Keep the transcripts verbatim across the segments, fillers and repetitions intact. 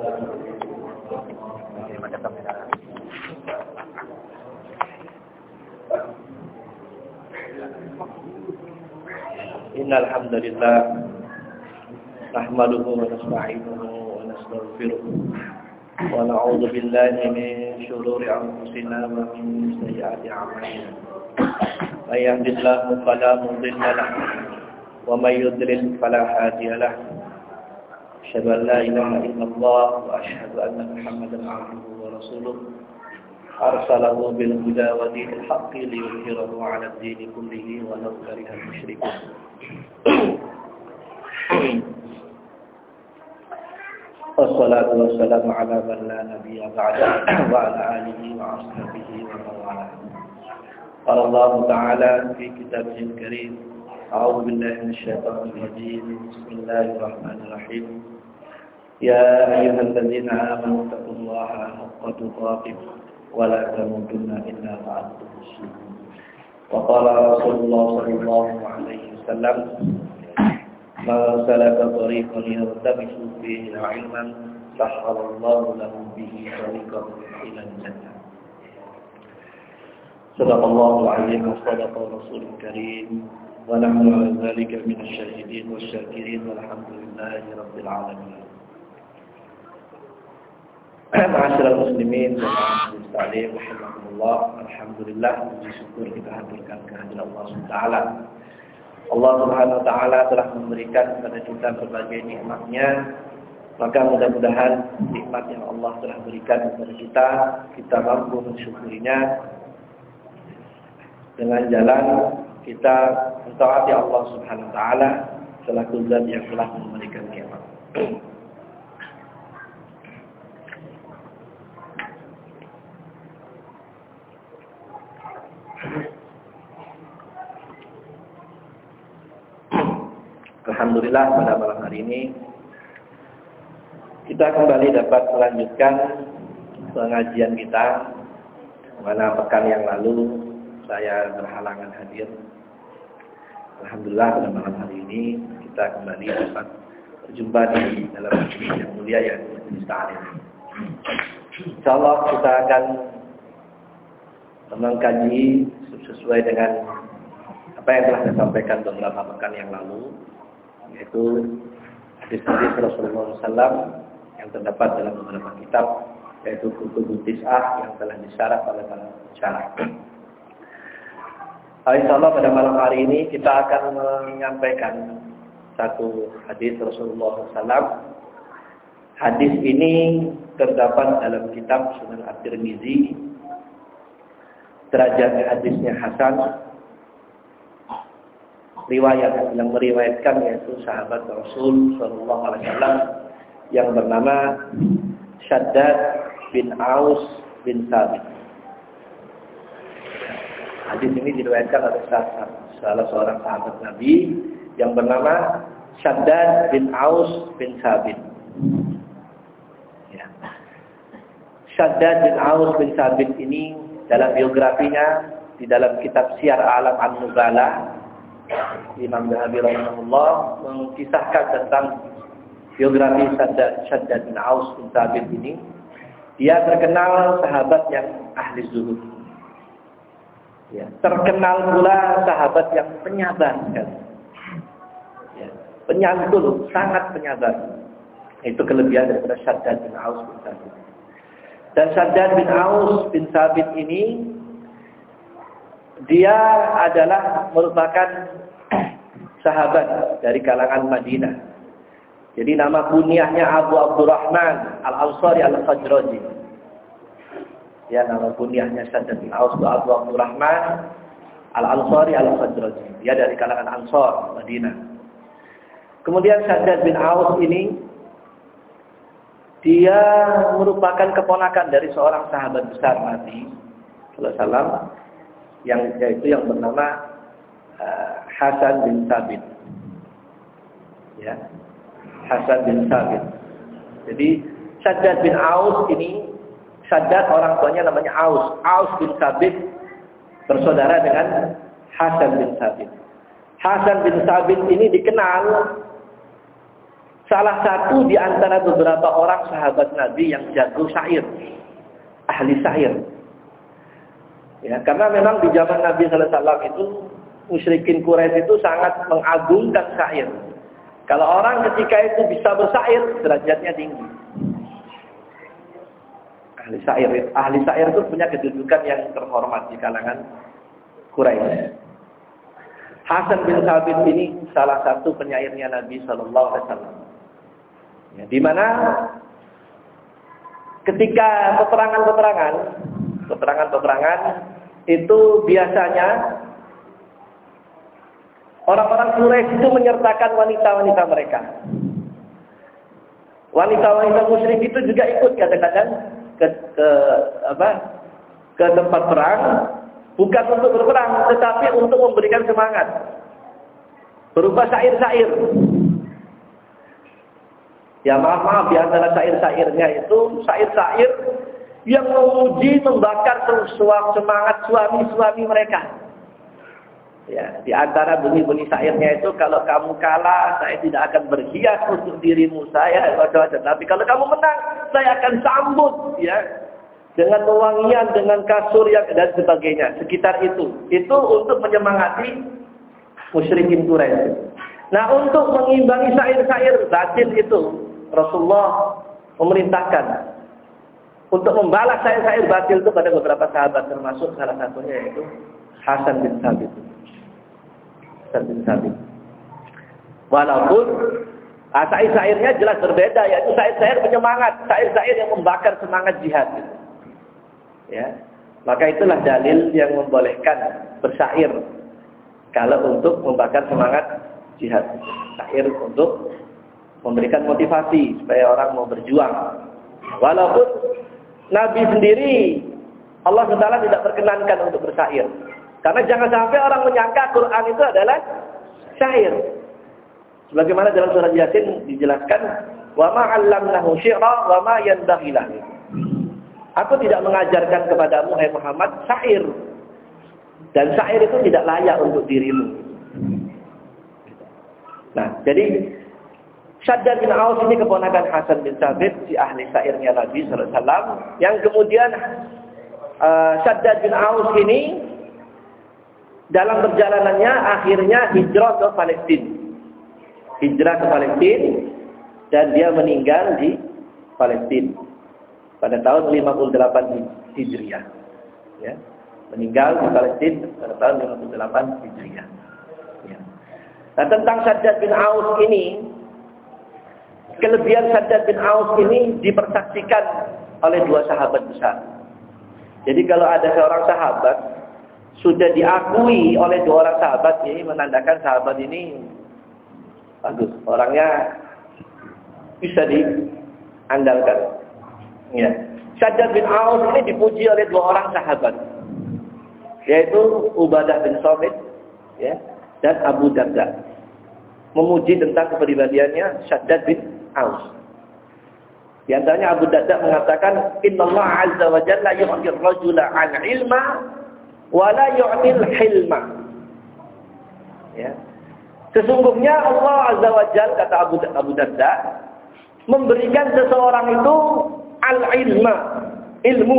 Innal hamdalillah nahmaduhu wa nasta'inuhu wa nastaghfiruh wa na'udzu billahi min shururi anfusina wa min sayyiati a'malina. May yahdihillahu fala mudilla lahu wa may yudlil fala hadiya lahu. Asyhadu an la ilaha illallah wa asyhadu anna Muhammadan 'abduhu wa rasuluh. Arsalahu bil huda wa dinil haqqi liyudhhirahu 'ala ad-dini kullihi wa law karihal musyrikun. Wassalatu wassalamu ala man la nabiyya ba'da wa ala alihi wa ashabihi wa man wala. Qala Allah ta'ala fi kitabihil karim, a'udzu billahi minasyaitonir rajim. Bismillahirrahmanirrahim. Ya ayyuhalladzina amanu taqullaha haqqa tuqatih wa la tamutunna illa wa antum muslimun. Wa qala Rasulullah sallallahu alaihi wasallam, man salaka tariqan yaltamisu fihi 'ilman sahhalallahu lahu bihi tariqan ila al-jannah. Sadaqallahu al-'azim wa sadaqa rasulul karim wa nahnu 'ala dhalika minasy syahidin wasyakirin walhamdulillahi rabbil alamin. Ma'asyiral muslimin wa muslimin rahimakumullah. Alhamdulillah, puji syukur kita haturkan kehadirat Allah Subhanahu wa taala. Allah Subhanahu wa taala telah memberikan kepada kita berbagai nikmat-Nya. Maka mudah-mudahan nikmat yang Allah telah berikan kepada kita, kita mampu mensyukurinya dengan jalan kita mentaati Allah Subhanahu wa taala selaku Zat yang telah memberikan nikmat. Alhamdulillah, pada malam hari ini kita kembali dapat melanjutkan pengajian kita. Mana pekan yang lalu saya berhalangan hadir. Alhamdulillah, pada malam hari ini kita kembali dapat berjumpa di dalam majelis yang mulia, yaitu majelis ta'lim. Insyaallah kita akan mengkaji sesuai dengan apa yang telah saya sampaikan beberapa pekan yang lalu, yaitu hadis-hadis Rasulullah shallallahu alaihi wasallam yang terdapat dalam beberapa kitab, yaitu Kutubut Tis'ah yang telah disyarah oleh para syarah. Insyaallah pada malam hari ini kita akan menyampaikan satu hadis Rasulullah shallallahu alaihi wasallam. Hadis ini terdapat dalam kitab Sunan At-Tirmizi. Derajat hadisnya hasan. Riwayat yang meriwayatkan yaitu sahabat Rasul sallallahu alaihi wasallam yang bernama Shaddad bin Aus bin Thabit. Hadis ini diriwayatkan oleh salah seorang sahabat Nabi yang bernama Shaddad bin Aus bin Thabit. Ya. Shaddad bin Aus bin Thabit ini dalam biografinya di dalam kitab Syiar A'lam An-Nubala, Imam Zahabi rahimahullah mengisahkan tentang biografi Shaddad bin Aus bin Thabit ini. Dia terkenal sahabat yang ahli zuhud. Ya, terkenal pula sahabat yang penyabar sekali. Ya, penyantun, sangat penyabar. Itu kelebihan daripada Shaddad bin Aus bin Thabit. Dan Shaddad bin Aus bin Thabit ini dia adalah merupakan sahabat dari kalangan Madinah. Jadi nama kunyahnya Abu Abdurrahman Al-Ansari Al-Khazraji. Ya, nama kunyahnya Shaddad bin Aus itu Abu Abdurrahman Al-Ansari Al-Khazraji. Dia dari kalangan Ansar Madinah. Kemudian Shaddad bin Aus ini dia merupakan keponakan dari seorang sahabat besar Nabi sallallahu alaihi wasallam yang yaitu yang bernama uh, Hasan bin Thabit. Ya. Hasan bin Thabit. Jadi Shaddad bin Aus ini, Shaddad orang tuanya namanya Aus. Aus bin Thabit bersaudara dengan Hasan bin Thabit. Hasan bin Thabit ini dikenal salah satu di antara beberapa orang sahabat Nabi yang jago syair, ahli syair. Ya, karena memang di zaman Nabi sallallahu alaihi wasallam itu musyrikin Quraisy itu sangat mengagungkan syair. Kalau orang ketika itu bisa bersyair, derajatnya tinggi. Ahli syair, ahli syair itu punya kedudukan yang terhormat di kalangan Quraisy. Hasan bin Thabit ini salah satu penyairnya Nabi sallallahu alaihi wasallam. Ya, di mana ketika peperangan-peperangan, peperangan-peperangan itu biasanya orang-orang Quraisy itu menyertakan wanita-wanita mereka. Wanita-wanita musyrik itu juga ikut kadang-kadang ke, ke apa? ke tempat perang, bukan untuk berperang, tetapi untuk memberikan semangat. Berupa syair-syair. Ya maaf-maaf, di antara syair-syairnya itu syair-syair yang memuji, membakar semangat suami-suami mereka. Ya, di antara bunyi-bunyi syairnya itu, kalau kamu kalah, saya tidak akan berhias untuk dirimu, saya macam-macam. Tapi kalau kamu menang, saya akan sambut, ya, dengan wewangian, dengan kasur yang dan sebagainya. Sekitar itu, itu untuk menyemangati musyrikin Quraisy. Nah, untuk mengimbangi syair-syair batil itu, Rasulullah memerintahkan untuk membalas syair-syair batil itu pada beberapa sahabat, termasuk salah satunya yaitu Hasan bin Thabit. Bin Thabit. Walaupun ah, syair-syairnya jelas berbeda, yaitu syair-syair penyemangat, syair-syair yang membakar semangat jihad. Ya, maka itulah dalil yang membolehkan bersyair kalau untuk membakar semangat jihad. Syair untuk memberikan motivasi supaya orang mau berjuang. Walaupun Nabi sendiri Allah subhanahu wa taala tidak perkenankan untuk bersyair. Karena jangan sampai orang menyangka Quran itu adalah syair. Sebagaimana dalam surah Yasin dijelaskan, "Wa ma 'allamnahu syi'ra wa ma yanbaghi lahu." Aku tidak mengajarkan kepadamu hai Muhammad syair. Dan syair itu tidak layak untuk dirimu. Nah, jadi Shaddad bin Aus ini keponakan Hasan bin Thabit, si ahli syairnya Nabi sallallahu alaihi wasallam, yang kemudian uh, Shaddad bin Aus ini dalam perjalanannya akhirnya hijrah ke Palestina. Hijrah ke Palestina dan dia meninggal di Palestina pada tahun lima puluh delapan Hijriah. Ya. Meninggal di Palestina pada tahun lima puluh delapan Hijriah. Ya. Nah, tentang Shaddad bin Aus ini, kelebihan Shaddad bin Aus ini dipersaksikan oleh dua sahabat besar. Jadi kalau ada seorang sahabat sudah diakui oleh dua orang sahabat, ini menandakan sahabat ini bagus, orangnya bisa diandalkan. Ya. Shaddad bin Aus ini dipuji oleh dua orang sahabat, yaitu Ubadah bin Samit, ya, dan Abu Darda. Memuji tentang kepribadiannya Shaddad bin Aus. Di antaranya Abu Darda mengatakan, "Innallaha 'azza wa jalla yu'ti ar-rajula 'an 'ilma wala yu'til hilma." Ya. Sesungguhnya Allah Azza wa Jalla, kata Abu, Abu Darda, memberikan seseorang itu al-ilma, ilmu.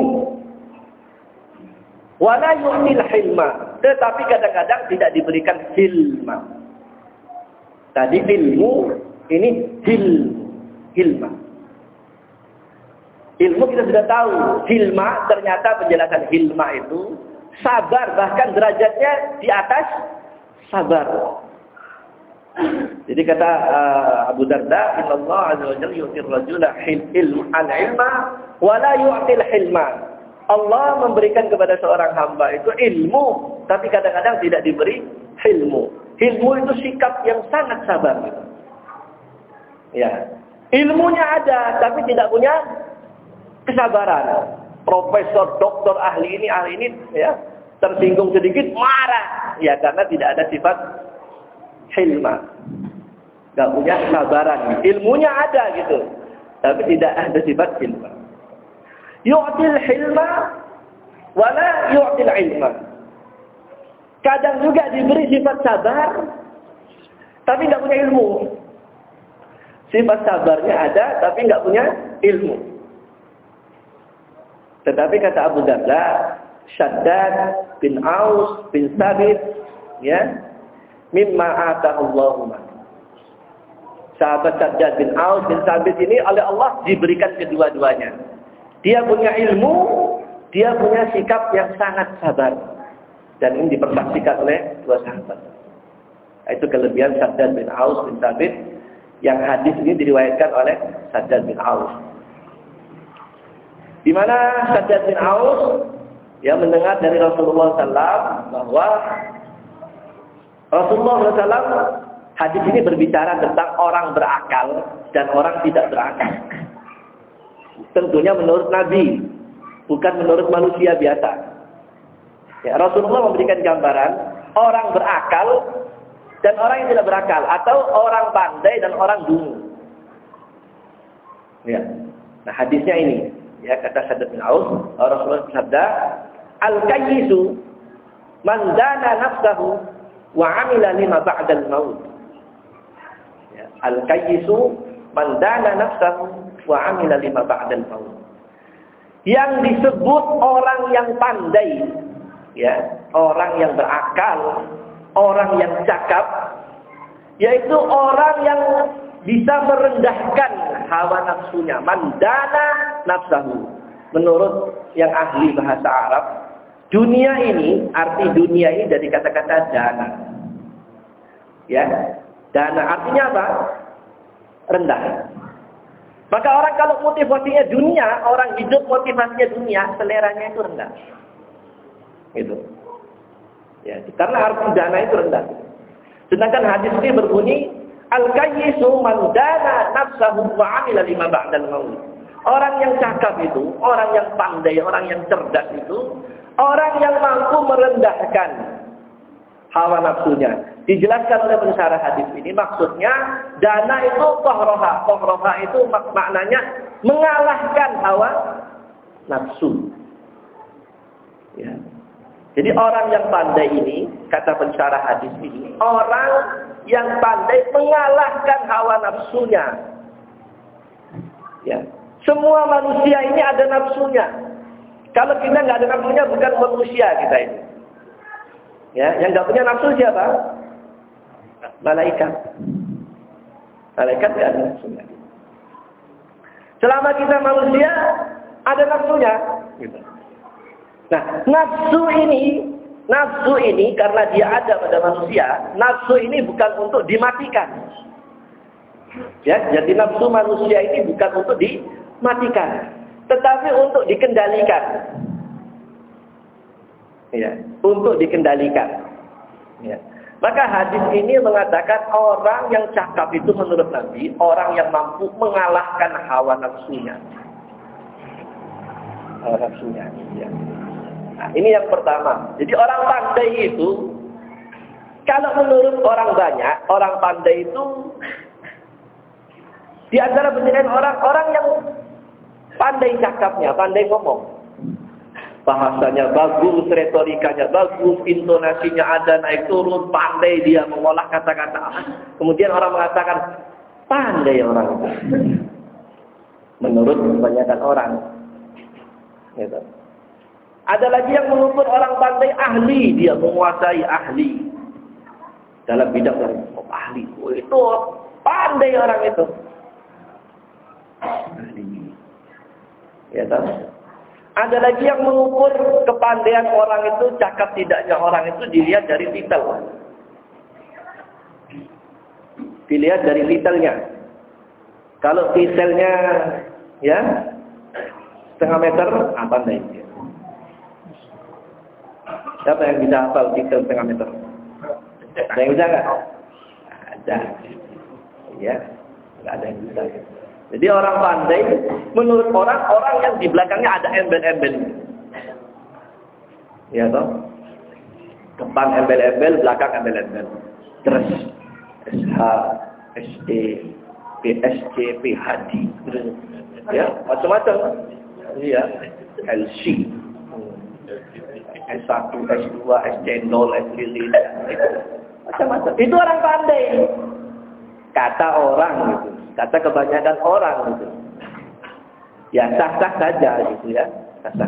Wala yu'til hilma, tetapi kadang-kadang tidak diberikan hilma. Tadi ilmu, ini hilmu, hilma. Ilmu kita sudah tahu, hilma, ternyata penjelasan hilma itu sabar, bahkan derajatnya di atas sabar. Jadi kata uh, Abu Darda, "Innallaha 'azza wa jalla yu'tir rajula ilman al-'ilma wa la yu'til hilma." Allah memberikan kepada seorang hamba itu ilmu, tapi kadang-kadang tidak diberi ilmu. Ilmu itu sikap yang sangat sabar. Ya. Ilmunya ada, tapi tidak punya kesabaran. Profesor, doktor, ahli ini, ahli ini, ya, tersinggung sedikit marah, ya, karena tidak ada sifat hilma, nggak punya kesabaran. Ilmunya ada gitu, tapi tidak ada sifat hilma. Yu'til hilma, wala yu'til ilma. Kadang juga diberi sifat sabar, tapi nggak punya ilmu. Sifat sabarnya ada, tapi nggak punya ilmu. Tetapi kata Abu Darda, Shaddad bin Aus bin Sabit, ya, mimma atahullahu. Sahabat Shaddad bin Aus bin Sabit ini oleh Allah diberikan kedua-duanya. Dia punya ilmu, dia punya sikap yang sangat sabar. Dan ini dipersaksikan oleh dua sahabat. Itu kelebihan Shaddad bin Aus bin Sabit, yang hadis ini diriwayatkan oleh Shaddad bin Aus. Di mana Shaddad bin Aus yang mendengar dari Rasulullah sallallahu alaihi wasallam bahwa Rasulullah sallallahu alaihi wasallam, hadis ini berbicara tentang orang berakal dan orang tidak berakal. Tentunya menurut Nabi, bukan menurut manusia biasa. Ya, Rasulullah memberikan gambaran orang berakal dan orang yang tidak berakal, atau orang pandai dan orang dungu. Ya. Nah, hadisnya ini, ya, kata Shaddad bin Aus, Rasulullah bersabda, "Al-kayyisu man dana nafsahu wa 'amila lima ba'dal maut." Ya, al-kayyisu man dana nafsahu wa 'amila lima ba'dal maut. Yang disebut orang yang pandai, ya, orang yang berakal, orang yang cakap, yaitu orang yang bisa merendahkan hawa nafsunya. Mandana nafsahu. Menurut yang ahli bahasa Arab, dunia ini, arti dunia ini dari kata-kata dana. Ya, dana artinya apa? Rendah. Maka orang kalau motivasinya dunia, orang hidup motivasinya dunia, seleranya itu rendah. Gitu. Ya, karena arti dana itu rendah. Sedangkan hadis ini berbunyi, al-kayyisu man dana nafsahu wa 'amila lima ba'dal maut. Orang yang cakap itu, orang yang pandai, orang yang cerdas itu, orang yang mampu merendahkan hawa nafsunya. Dijelaskan oleh pensyarah hadis ini, maksudnya dana itu qahraha. Qahraha itu mak maknanya mengalahkan hawa nafsu. Ya. Jadi orang yang pandai ini, kata pensyarah hadis ini, orang yang pandai mengalahkan hawa nafsunya. Ya. Semua manusia ini ada nafsunya. Kalau kita nggak ada nafsunya, bukan manusia kita ini. Ya, yang nggak punya nafsu siapa? Malaikat. Malaikat nggak ada nafsunya. Selama kita manusia, ada nafsunya. Gitu. Nah, nafsu ini, nafsu ini karena dia ada pada manusia, nafsu ini bukan untuk dimatikan. Ya, jadi nafsu manusia ini bukan untuk dimatikan, tetapi untuk dikendalikan. Ya, untuk dikendalikan. Ya. Maka hadis ini mengatakan orang yang cakap itu menurut Nabi, orang yang mampu mengalahkan hawa nafsunya. Hawa nafsunya, ya. Nah, ini yang pertama. Jadi orang pandai itu, kalau menurut orang banyak, orang pandai itu di antara penilaian orang-orang yang pandai cakapnya, pandai ngomong. Bahasanya bagus, retorikanya bagus, intonasinya ada naik turun, pandai dia mengolah kata-kata. Kemudian orang mengatakan, pandai orang itu. Menurut kebanyakan orang. Gitu. Ada lagi yang mengukur orang pandai ahli, dia menguasai ahli dalam bidang oh, ahli. Oh, itu pandai orang itu. Ahli. Ya tahu. Ada lagi yang mengukur kepandaian orang itu, cakap tidaknya orang itu dilihat dari titel. Dilihat dari titelnya. Kalau titelnya ya setengah meter, ah, pandai dia. Siapa yang bisa hafal titel setengah meter? Ada yang bisa nggak? Ada. Ya, nggak ada yang bisa. Jadi orang pandai, menurut orang, orang yang di belakangnya ada embel-embel. Ya toh? Depan embel-embel, belakang embel-embel. Terus S H, S E, P S C, P H D. Ya, macam-macam. Iya, L C. S satu, S dua, S cendol, S lilin, macam-macam. Itu orang pandai. Kata orang gitu. kata kebanyakan orang gitu. Ya sah-sah saja gitu ya, sah-sah.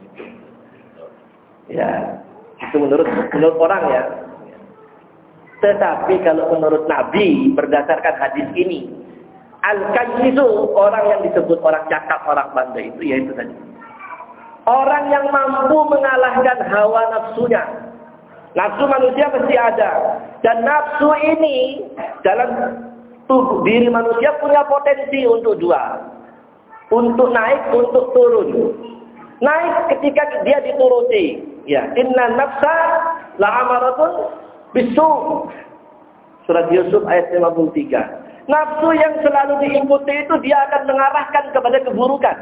Ya, itu menurut menurut orang ya. Tetapi kalau menurut Nabi berdasarkan hadis ini, al-kayyisu, orang yang disebut orang cakap, orang pandai itu yaitu tadi. Orang yang mampu mengalahkan hawa nafsunya. Nafsu manusia pasti ada. Dan nafsu ini dalam tubuh diri manusia punya potensi untuk dua. Untuk naik, untuk turun. Naik ketika dia dituruti. Ya, inna nafsa la'amaratun bisu. Surat Yusuf ayat lima puluh tiga. Nafsu yang selalu diikuti itu dia akan mengarahkan kepada keburukan.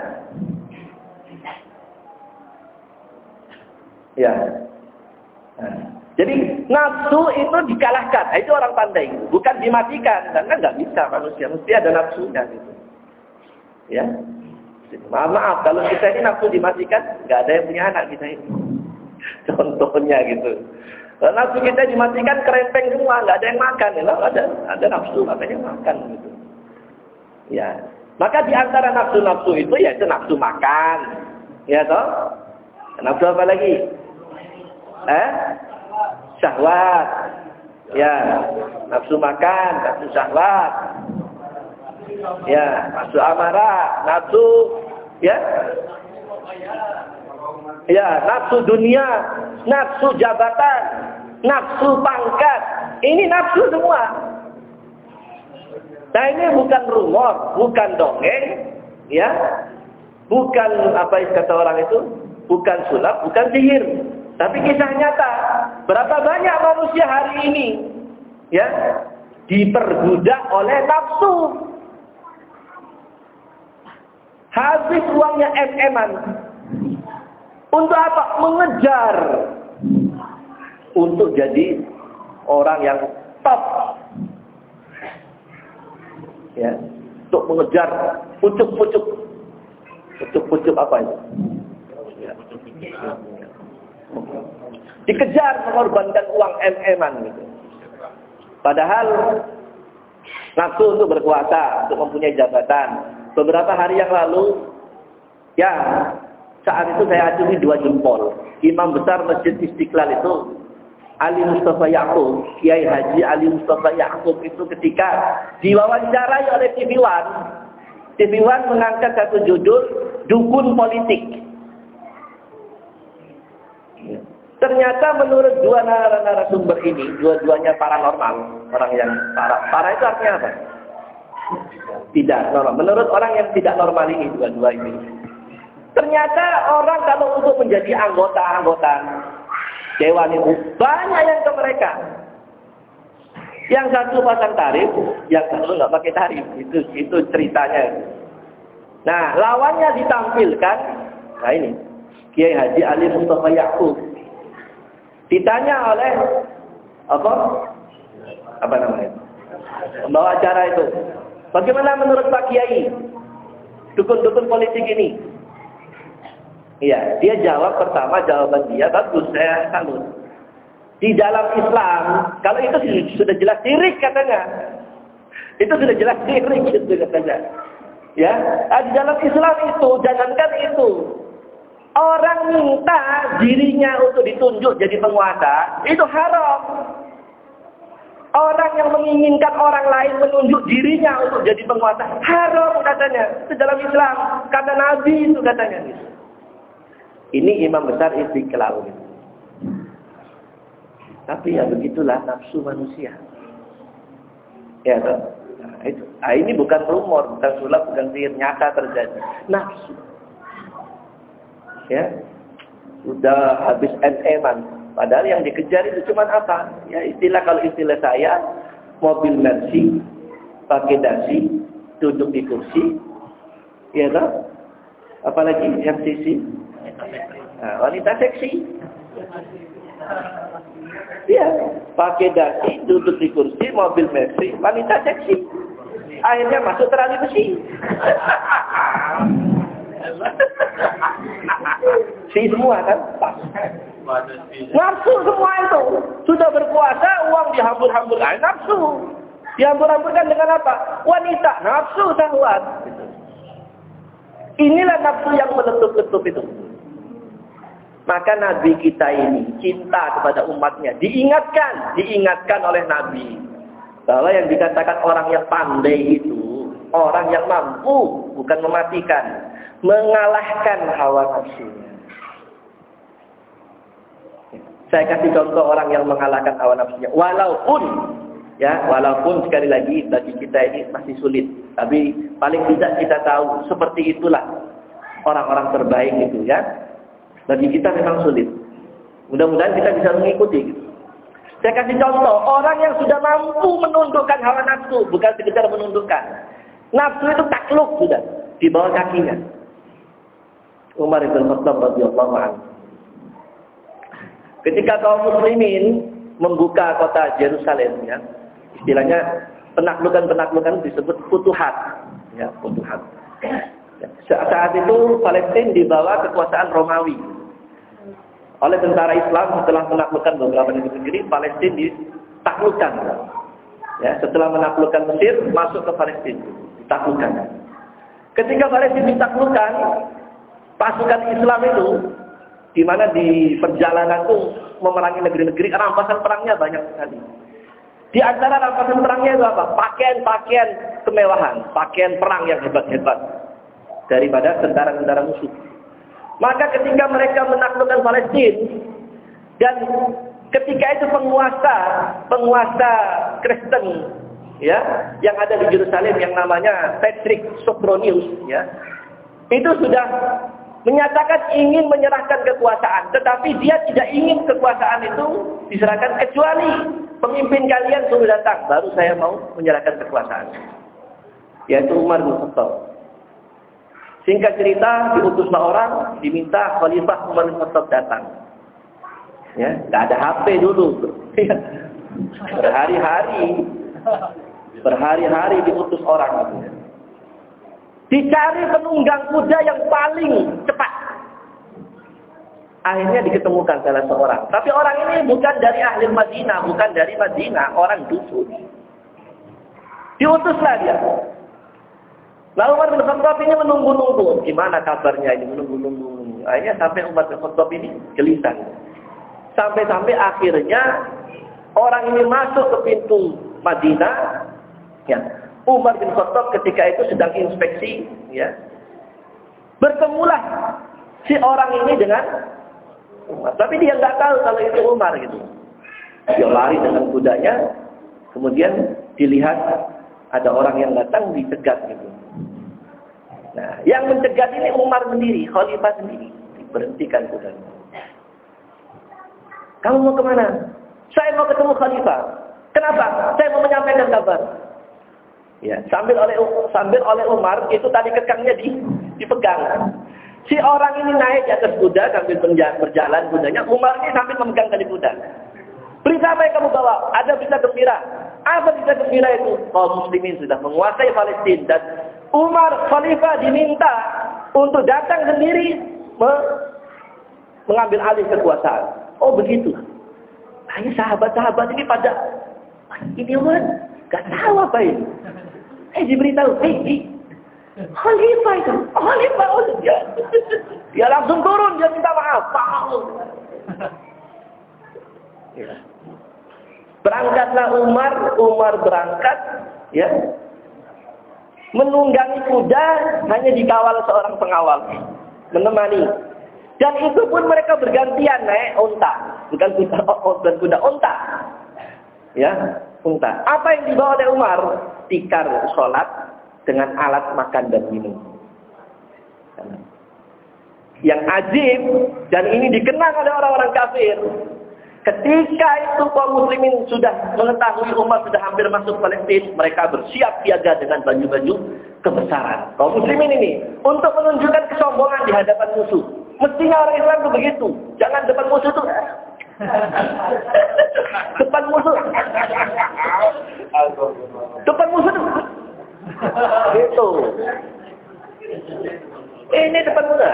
Ya. Nah, jadi nafsu itu dikalahkan. Itu orang pandai. Bukan dimatikan. Karena nggak bisa manusia. Mesti ada nafsunya gitu. Ya. Maaf, maaf. Kalau kita ini nafsu dimatikan, nggak ada yang punya anak kita ini. Contohnya gitu. Kalau nafsu kita dimatikan kerempeng semua, nggak ada yang makan, ya, ada ada nafsu makanya makan gitu. Ya, maka di antara nafsu-nafsu itu yaitu nafsu makan, ya toh. Nafsu apa lagi? Eh, syahwat. Ya, nafsu makan, nafsu syahwat. Ya, nafsu amarah, nafsu, ya. Ya, nafsu dunia, nafsu jabatan, nafsu pangkat. Ini nafsu semua. Nah, ini bukan rumor, bukan dongeng, ya. Bukan apa kata orang itu, bukan sulap, bukan sihir. Tapi kisah nyata. Berapa banyak manusia hari ini, ya, diperbudak oleh nafsu. Habis uangnya em-eman. Untuk apa? Mengejar. Untuk jadi orang yang top. Ya. Untuk mengejar pucuk-pucuk. Pucuk-pucuk apa itu? Ya. Dikejar mengorbankan uang em-eman gitu. Padahal nafsu untuk berkuasa, untuk mempunyai jabatan. Beberapa hari yang lalu, ya, saat itu saya acungi dua jempol. Imam besar Masjid Istiqlal itu, Ali Mustafa Yaakob, Kiai Haji Ali Mustafa Yaakob itu ketika diwawancarai oleh T V One, T V One mengangkat satu judul, Dukun Politik. Ternyata menurut dua narasumber ini, dua-duanya paranormal, orang yang parah. Parah itu artinya apa? Tidak normal. Menurut orang yang tidak normal ini, dua-dua ini. Ternyata orang kalau untuk menjadi anggota-anggota dewan itu banyak yang ke mereka. Yang satu pasang tarif, yang satu nggak pakai tarif. Itu itu ceritanya. Nah, lawannya ditampilkan. Nah ini Kiai Haji Ali Mustafa Yaakob. Ditanya oleh apa? Apa namanya? Pembawa acara itu. Bagaimana menurut Pak Kiai dukun-dukun politik ini? Iya, dia jawab pertama, jawaban dia bagus, saya salut. Di dalam Islam, kalau itu sudah jelas syirik katanya. Itu sudah jelas syirik itu katanya. Ya, nah, di dalam Islam itu jangankan itu. Orang minta dirinya untuk ditunjuk jadi penguasa, itu haram. Orang yang menginginkan orang lain menunjuk dirinya untuk jadi penguasa, haram katanya. Itu dalam Islam, kata Nabi itu katanya. Ini imam besar Istiqlal. Tapi ya begitulah nafsu manusia. Ya toh. Nah, itu. Nah, ini bukan rumor, bukan sulap, bukan sihir, nyata terjadi. Nafsu. Ya. Sudah habis em-eman. Padahal yang dikejar itu cuma apa? Ya istilah kalau istilah saya, mobil Mercy, pakai dasi, duduk di kursi, ya toh? Apalagi yang sisi, nah, wanita seksi, ya, pakai dasi, duduk di kursi, mobil Mercy, wanita seksi, akhirnya masuk terali besi. Si semua kan pas. Nafsu semua itu. Sudah berkuasa, uang dihambur-hambur. Nafsu. Dihampur-hampurkan dengan apa? Wanita, nafsu syahwat. Gitu. Inilah nafsu yang meletup-letup itu. Maka Nabi kita ini cinta kepada umatnya. Diingatkan, diingatkan oleh Nabi. Bahwa yang dikatakan orang yang pandai itu, orang yang mampu, bukan mematikan, mengalahkan hawa nafsunya. Saya kasih contoh orang yang mengalahkan hawa nafsunya. Walaupun, ya, walaupun sekali lagi bagi kita ini masih sulit. Tapi paling tidak kita tahu, seperti itulah orang-orang terbaik itu, ya. Bagi kita memang sulit. Mudah-mudahan kita bisa mengikuti. Gitu. Saya kasih contoh, orang yang sudah mampu menundukkan hawa nafsu, bukan sekedar menundukkan. Nafsu itu takluk sudah di bawah kakinya. Umar bin Khattab radhiyallahu anhu. Ketika kaum muslimin membuka kota Yerusalem, ya, istilahnya penaklukan-penaklukan disebut futuhat, ya, futuhat. Ya, saat itu Palestina di bawah kekuasaan Romawi. Oleh tentara Islam setelah menaklukkan beberapa negeri, Palestina ditaklukkan. Ya, setelah menaklukkan Mesir, masuk ke Palestina, ditaklukkan. Ketika Palestina ditaklukkan, pasukan Islam itu, di mana di perjalanan itu memerangi negeri-negeri, rampasan perangnya banyak sekali. Di antara rampasan perangnya itu apa? Pakaian-pakaian kemewahan, pakaian perang yang hebat-hebat daripada tentara-tentara musuh. Maka ketika mereka menaklukkan Palestina, dan ketika itu penguasa penguasa Kristen, ya, yang ada di Yerusalem yang namanya Patrick Sophronius, ya, itu sudah menyatakan ingin menyerahkan kekuasaan, tetapi dia tidak ingin kekuasaan itu diserahkan kecuali pemimpin kalian suruh datang, baru saya mau menyerahkan kekuasaan. Yaitu Umar bin Khattab. Singkat cerita, diutuslah orang, diminta Khalifah Umar bin Khattab datang. Ya, nggak ada H P dulu. Berhari-hari, berhari-hari diutus orang. Dicari penunggang kuda yang paling cepat. Akhirnya diketemukan salah seorang. Tapi orang ini bukan dari ahli Madinah, bukan dari Madinah, orang dusun. Diutuslah dia. Lalu Umar bin Khattab ini menunggu-nunggu. Gimana kabarnya ini? Menunggu-nunggu. Akhirnya sampai Umar bin Khattab ini gelisah. Sampai-sampai akhirnya orang ini masuk ke pintu Madinah. Ya. Umar bin Khattab ketika itu sedang inspeksi. Ya. Bertemulah si orang ini dengan Umar. Tapi dia nggak tahu kalau itu Umar gitu. Dia lari dengan kudanya. Kemudian dilihat ada orang yang datang dicegat gitu. Nah, yang mencegat ini Umar sendiri, Khalifah sendiri. Diberhentikan kudanya. Kamu mau kemana? Saya mau ketemu Khalifah. Kenapa? Saya mau menyampaikan kabar. Ya, sambil oleh sambil oleh Umar itu tadi kekangnya di, dipegang. Si orang ini naik di atas kuda sambil berjalan kudanya. Umar ini sambil memegang tali kuda. Berita apa yang kamu bawa? Ada berita gembira. Apa berita gembira itu? Kaum muslimin sudah menguasai Palestina dan Umar Khalifah diminta untuk datang sendiri me mengambil alih kekuasaan. Oh begitu. Hanya sahabat-sahabat ini pada ini Umar gak tahu apa ini. Eh diberitahu, eh di Khalifah itu, Khalifah oh, dia, dia langsung turun, dia minta maaf. Ya. Berangkatlah Umar, Umar berangkat, ya. Menunggangi kuda hanya dikawal seorang pengawal, menemani. Dan itu pun mereka bergantian naik unta, bukan kuda, bukan kuda unta, ya, unta. Apa yang dibawa oleh Umar? Tikar sholat dengan alat makan dan minum. Yang ajib dan ini dikenang oleh orang-orang kafir. Ketika itu kaum muslimin sudah mengetahui Umar sudah hampir masuk Palestina, mereka bersiap siaga dengan baju-baju kebesaran. Kaum muslimin ini untuk menunjukkan kesombongan di hadapan musuh. Mestinya orang Islam itu begitu. Jangan depan musuh itu. Depan musuh. Depan musuh itu. Gitu. Ini depan musuh.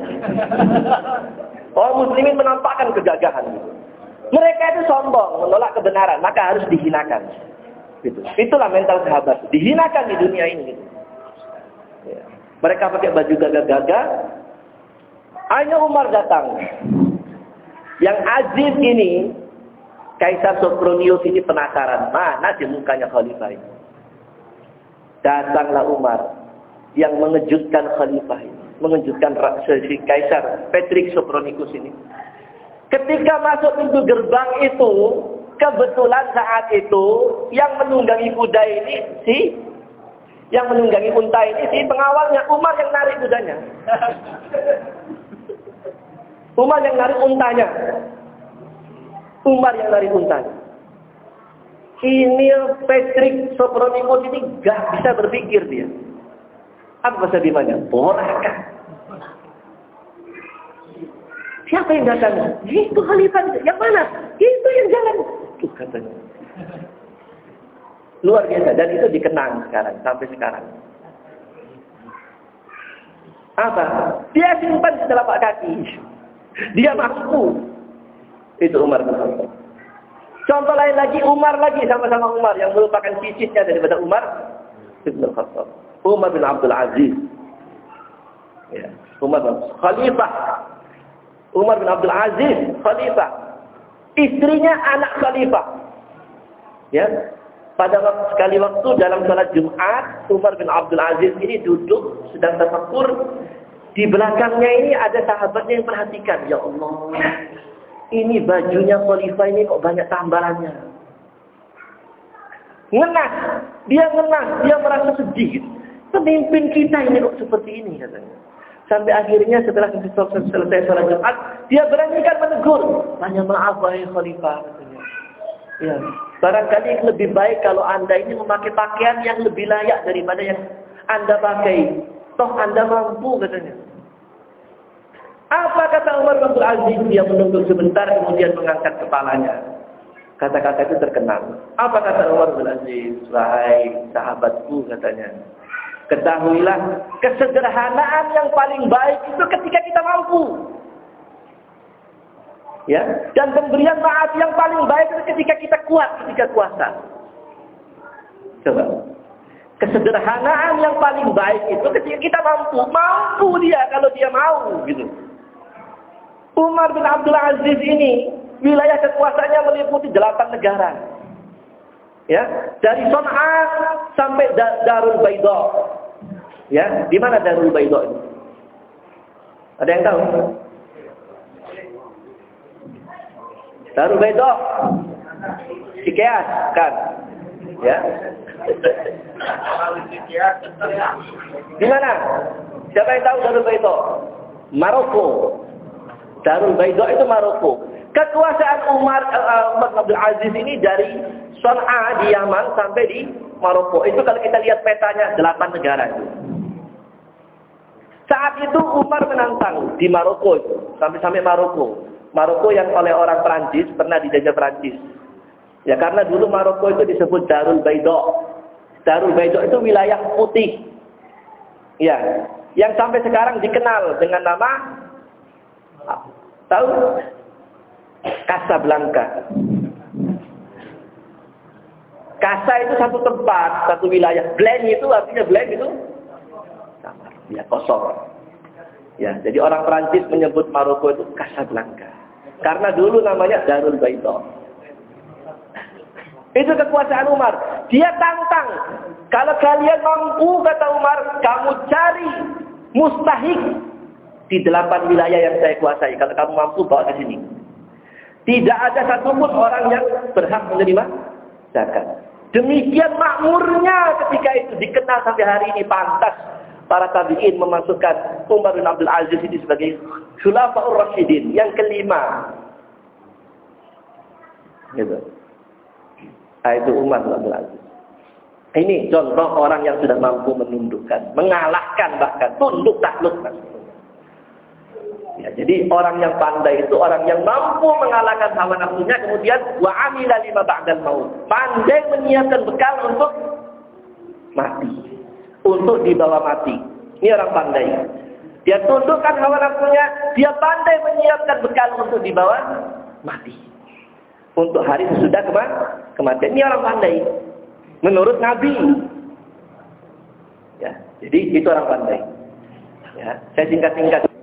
Kaum muslimin menampakkan kegagahan. Mereka itu sombong, menolak kebenaran, maka harus dihinakan. Gitu. Itulah mental sahabat. Dihinakan di dunia ini. Gitu. Ya. Mereka pakai baju gagah-gagah. Hanya Umar datang. Yang Aziz ini, Kaisar Sophronius ini penasaran. Mana sih mukanya khalifah ini? Datanglah Umar yang mengejutkan khalifah ini. Mengejutkan si Kaisar Patrick Sophronius ini. Ketika masuk pintu gerbang itu, kebetulan saat itu yang menunggangi kuda ini si yang menunggangi unta ini si pengawalnya Umar yang narik kudanya. Umar yang narik untanya. Umar yang narik untanya. Ini Patrick Sophronius ini gak bisa berpikir dia. Apa bahasa Bimanya? Borakan. Siapa yang datang? Itu khalifah. Yang mana? Itu yang jalan. Tuh katanya. Luar biasa. Dan itu dikenang sekarang. Sampai sekarang. Apa? Dia simpan di telapak kaki. Dia mampu. Itu Umar bin Khattab. Contoh lain lagi, Umar lagi. Sama-sama Umar. Yang merupakan cicitnya daripada Umar bin Khattab. Umar bin Abdul Aziz. Ya. Umar bin Khalifah. Umar bin Abdul Aziz, khalifah. Istrinya anak khalifah. Ya. Pada waktu, sekali waktu dalam salat Jumat, Umar bin Abdul Aziz ini duduk sedang tafakkur. Di belakangnya ini ada sahabatnya yang perhatikan. Ya Allah, ini bajunya khalifah ini kok banyak tambalannya. Ngenah, dia ngenah, dia merasa sedih. Pemimpin kita ini kok seperti ini katanya. Sampai akhirnya setelah selesai sholat Jumat, dia beranikan menegur. Tanya maaf wahai khalifah katanya. Ya, barangkali lebih baik kalau anda ini memakai pakaian yang lebih layak daripada yang anda pakai. Toh anda mampu katanya. Apa kata Umar bin Abdul Aziz? Dia menunduk sebentar kemudian mengangkat kepalanya. Kata-kata itu terkenal. Apa kata Umar bin Aziz? Wahai sahabatku katanya. Ketahuilah, kesederhanaan yang paling baik itu ketika kita mampu. Ya, dan pemberian maaf yang paling baik itu ketika kita kuat, ketika kuasa. Coba. Kesederhanaan yang paling baik itu ketika kita mampu. Mampu dia kalau dia mau gitu. Umar bin Abdul Aziz ini wilayah kekuasaannya meliputi delapan negara. Ya, dari Son'a sampai Darul Bayda. Ya, di mana Darul Bayda itu? Ada yang tahu? Darul Bayda. Cikeas, kan? Ya. Di mana? Siapa yang tahu Darul Bayda? Maroko. Darul Bayda itu Maroko. Kekuasaan Umar uh, Umar Abdul Aziz ini dari Son'a di Yaman sampai di Maroko. Itu kalau kita lihat petanya delapan negara itu. Saat itu Umar menantang di Maroko itu, sampai-sampai Maroko. Maroko yang oleh orang Perancis pernah dijajah Perancis. Ya karena dulu Maroko itu disebut Darul Bayda. Darul Bayda itu wilayah putih. Ya, yang sampai sekarang dikenal dengan nama tahu? Casablanca. Casa itu satu tempat, satu wilayah. Blank itu artinya blank itu kamar, ya kosong. Ya, jadi orang Perancis menyebut Maroko itu Casablanca. Karena dulu namanya Darul Bayda. Itu kekuasaan Umar. Dia tantang. Kalau kalian mampu, kata Umar, kamu cari mustahik di delapan wilayah yang saya kuasai. Kalau kamu mampu, bawa ke sini. Tidak ada satupun orang yang berhak menerima zakat. Demikian makmurnya ketika itu dikenal sampai hari ini. Pantas para tabi'in memasukkan Umar bin Abdul Aziz ini sebagai Khulafaur Rasyidin yang kelima. Gitu. Nah, itu Umar bin Abdul Aziz. Ini contoh orang yang sudah mampu menundukkan, mengalahkan bahkan tunduk takluk. Ya, jadi orang yang pandai itu orang yang mampu mengalahkan hawa nafsunya, kemudian wa amila lima ba'dal maut. Pandai menyiapkan bekal untuk mati, untuk dibawa mati. Ini orang pandai. Dia tundukkan hawa nafsunya, dia pandai menyiapkan bekal untuk dibawa mati. Untuk hari sesudah kematian. Ini orang pandai. menurut Nabi. Ya, jadi itu orang pandai. Ya, saya singkat-singkat.